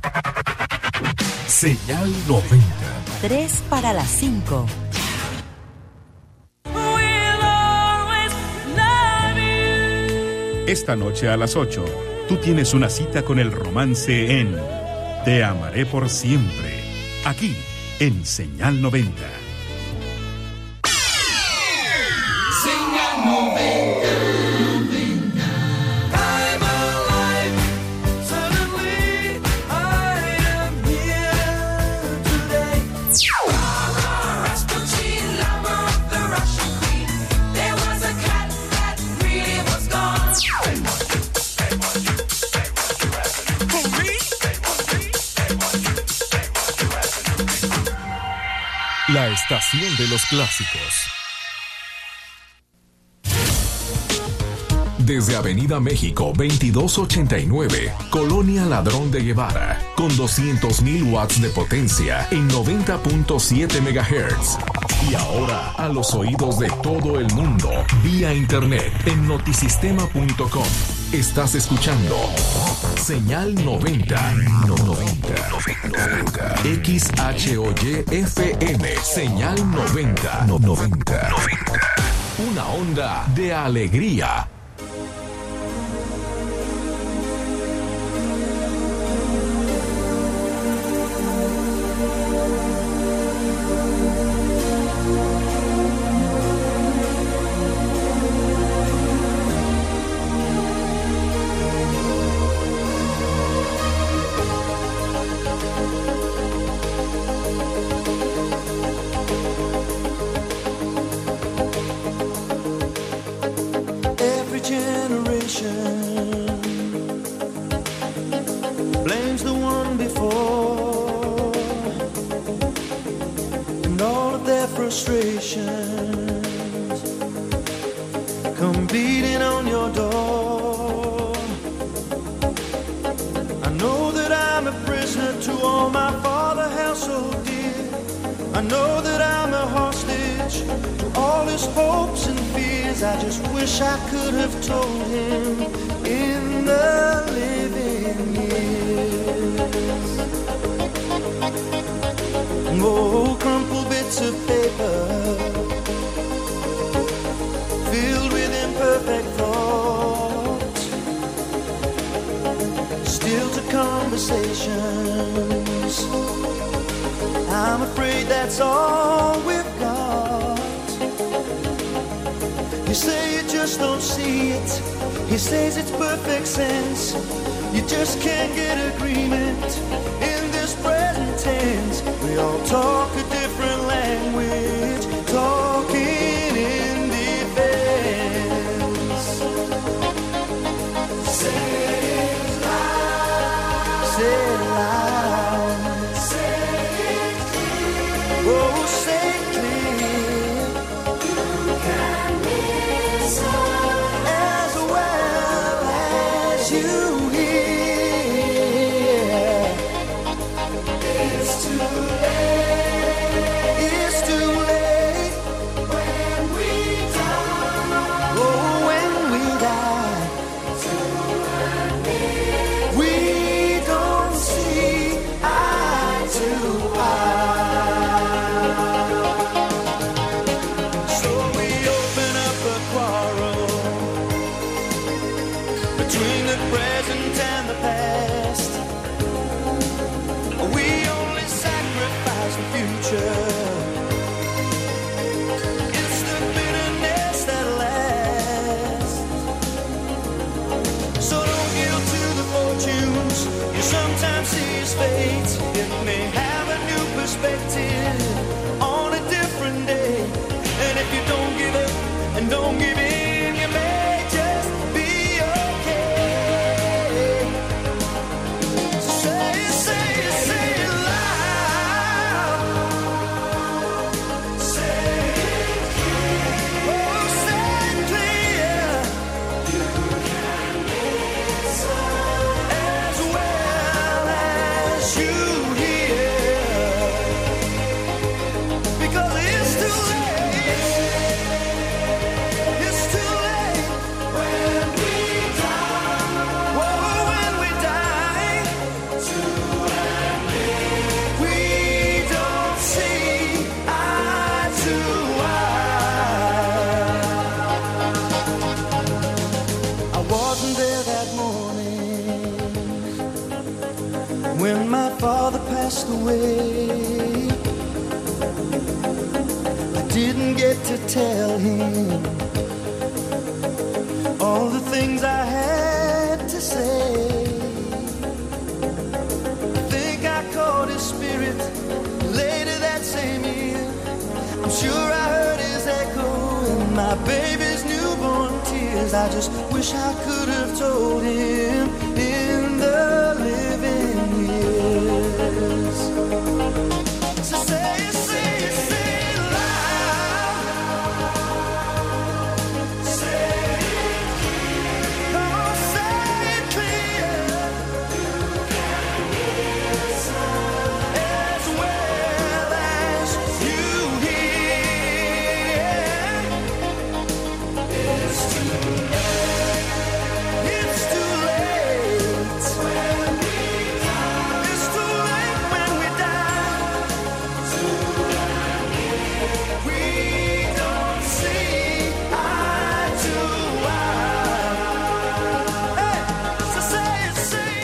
Señal 90. 3 para las 5. Esta noche a las 8, tú tienes una cita con el romance en Te amaré por siempre, aquí en Señal 90. Señal 90. La estación de los clásicos. Desde Avenida México 2289, Colonia Ladrón de Guevara, con 200.000 watts de potencia en 90.7 MHz. Y ahora a los oídos de todo el mundo, vía internet en notisistema.com. Estás escuchando Señal 90. 90. XHOY FM. Señal 90. 90. Una onda de alegría. Come beating on your door. I know that I'm a prisoner to all my father held so dear. I know that I'm a hostage to all his hopes and fears. I just wish I could have told him in the living years. Oh, crumpled bits of paper filled with imperfect thoughts, still to conversations. I'm afraid that's all we've got. You say you just don't see it. He says it's perfect sense. You just can't get agreement in this present tense. We all talk a different language, talking in defense. Say it loud. Say it loud. Say it clear. Oh, say it clear. You can listen as well as you hear. It's too late. It's too late when we die. Oh, when we die. We don't see eye to eye. So we open up a quarrel between the present and the past. We only sacrifice the future. It's the bitterness that lasts. So don't yield to the fortunes you sometimes see as fate. It may have a new perspective on a different day. And if you don't give up and don't give in, you may just be okay. So say it, say it, say it loud. Say it clear. Oh, say it clear. You can listen as well as you hear. when my father passed away. I didn't get to tell him all the things I had to say. I think I caught his spirit later that same year. I'm sure I heard his echo in my baby's newborn tears. I just wish I could have told him in the living years. So say it loud. Say it clear. Oh, say it clear. You can listen as well as you hear. It's too late. It's too late when we die. It's too late when we die. We don't see eye to eye. Hey, so say it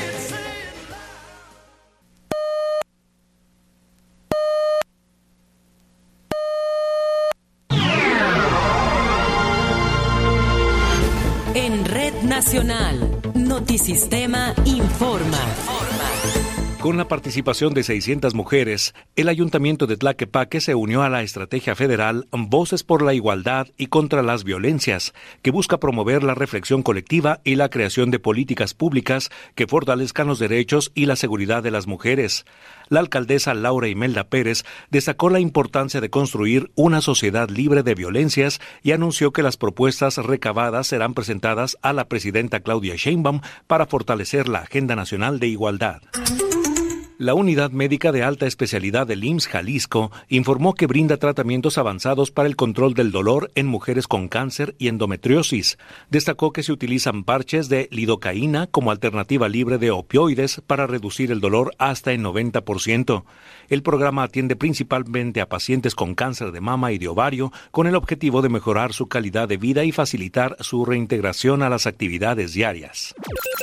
En Red Nacional, Notisistema informa. Con la participación de 600 mujeres, el Ayuntamiento de Tlaquepaque se unió a la estrategia federal Voces por la Igualdad y contra las Violencias, que busca promover la reflexión colectiva y la creación de políticas públicas que fortalezcan los derechos y la seguridad de las mujeres. La alcaldesa Laura Imelda Pérez destacó la importancia de construir una sociedad libre de violencias y anunció que las propuestas recabadas serán presentadas a la presidenta Claudia Sheinbaum para fortalecer la Agenda Nacional de Igualdad. La Unidad Médica de Alta Especialidad del IMSS Jalisco informó que brinda tratamientos avanzados para el control del dolor en mujeres con cáncer y endometriosis. Destacó que se utilizan parches de lidocaína como alternativa libre de opioides para reducir el dolor hasta el 90%. El programa atiende principalmente a pacientes con cáncer de mama y de ovario con el objetivo de mejorar su calidad de vida y facilitar su reintegración a las actividades diarias.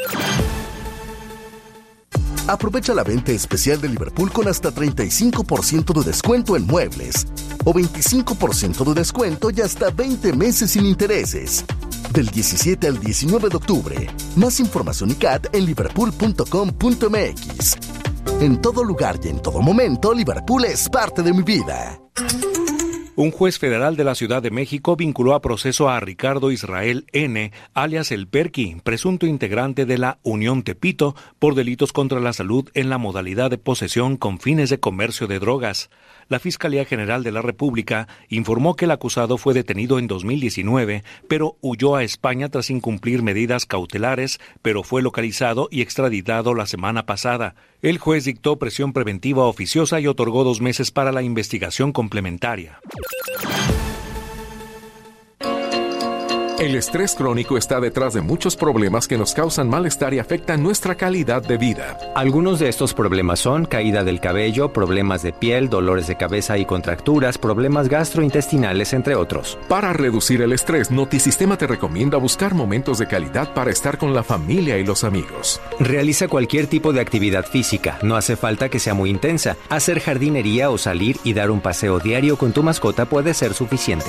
Aprovecha la venta especial de Liverpool con hasta 35% de descuento en muebles o 25% de descuento y hasta 20 meses sin intereses. Del 17 al 19 de octubre. Más información y CAT en liverpool.com.mx. En todo lugar y en todo momento, Liverpool es parte de mi vida. Un juez federal de la Ciudad de México vinculó a proceso a Ricardo Israel N., alias El Perqui, presunto integrante de la Unión Tepito, por delitos contra la salud en la modalidad de posesión con fines de comercio de drogas. La Fiscalía General de la República informó que el acusado fue detenido en 2019, pero huyó a España tras incumplir medidas cautelares, pero fue localizado y extraditado la semana pasada. El juez dictó prisión preventiva oficiosa y otorgó 2 meses para la investigación complementaria. El estrés crónico está detrás de muchos problemas que nos causan malestar y afectan nuestra calidad de vida. Algunos de estos problemas son caída del cabello, problemas de piel, dolores de cabeza y contracturas, problemas gastrointestinales, entre otros. Para reducir el estrés, Notisistema te recomienda buscar momentos de calidad para estar con la familia y los amigos. Realiza cualquier tipo de actividad física, no hace falta que sea muy intensa. Hacer jardinería o salir y dar un paseo diario con tu mascota puede ser suficiente.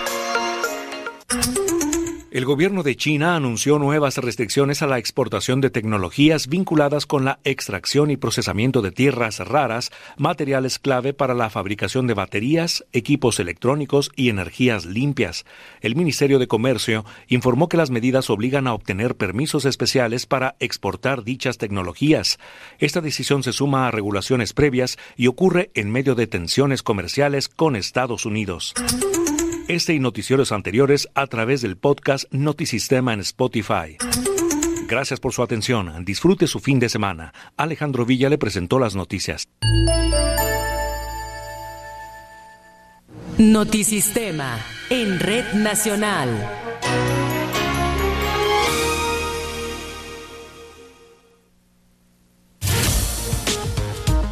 El gobierno de China anunció nuevas restricciones a la exportación de tecnologías vinculadas con la extracción y procesamiento de tierras raras, materiales clave para la fabricación de baterías, equipos electrónicos y energías limpias. El Ministerio de Comercio informó que las medidas obligan a obtener permisos especiales para exportar dichas tecnologías. Esta decisión se suma a regulaciones previas y ocurre en medio de tensiones comerciales con Estados Unidos. Este y noticieros anteriores a través del podcast Notisistema en Spotify. Gracias por su atención. Disfrute su fin de semana. Alejandro Villa le presentó las noticias. Notisistema en Red Nacional.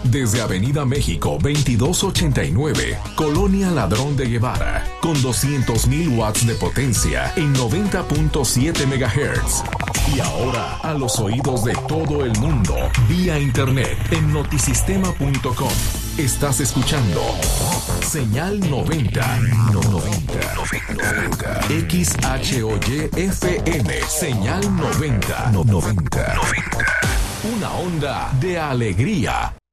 Desde Avenida México 2289, Colonia Ladrón de Guevara, con 200.000 watts de potencia en 90.7 MHz. Y ahora a los oídos de todo el mundo, vía internet en notisistema.com. Estás escuchando Señal 90. XHOY FM. Señal 90. Una onda de alegría.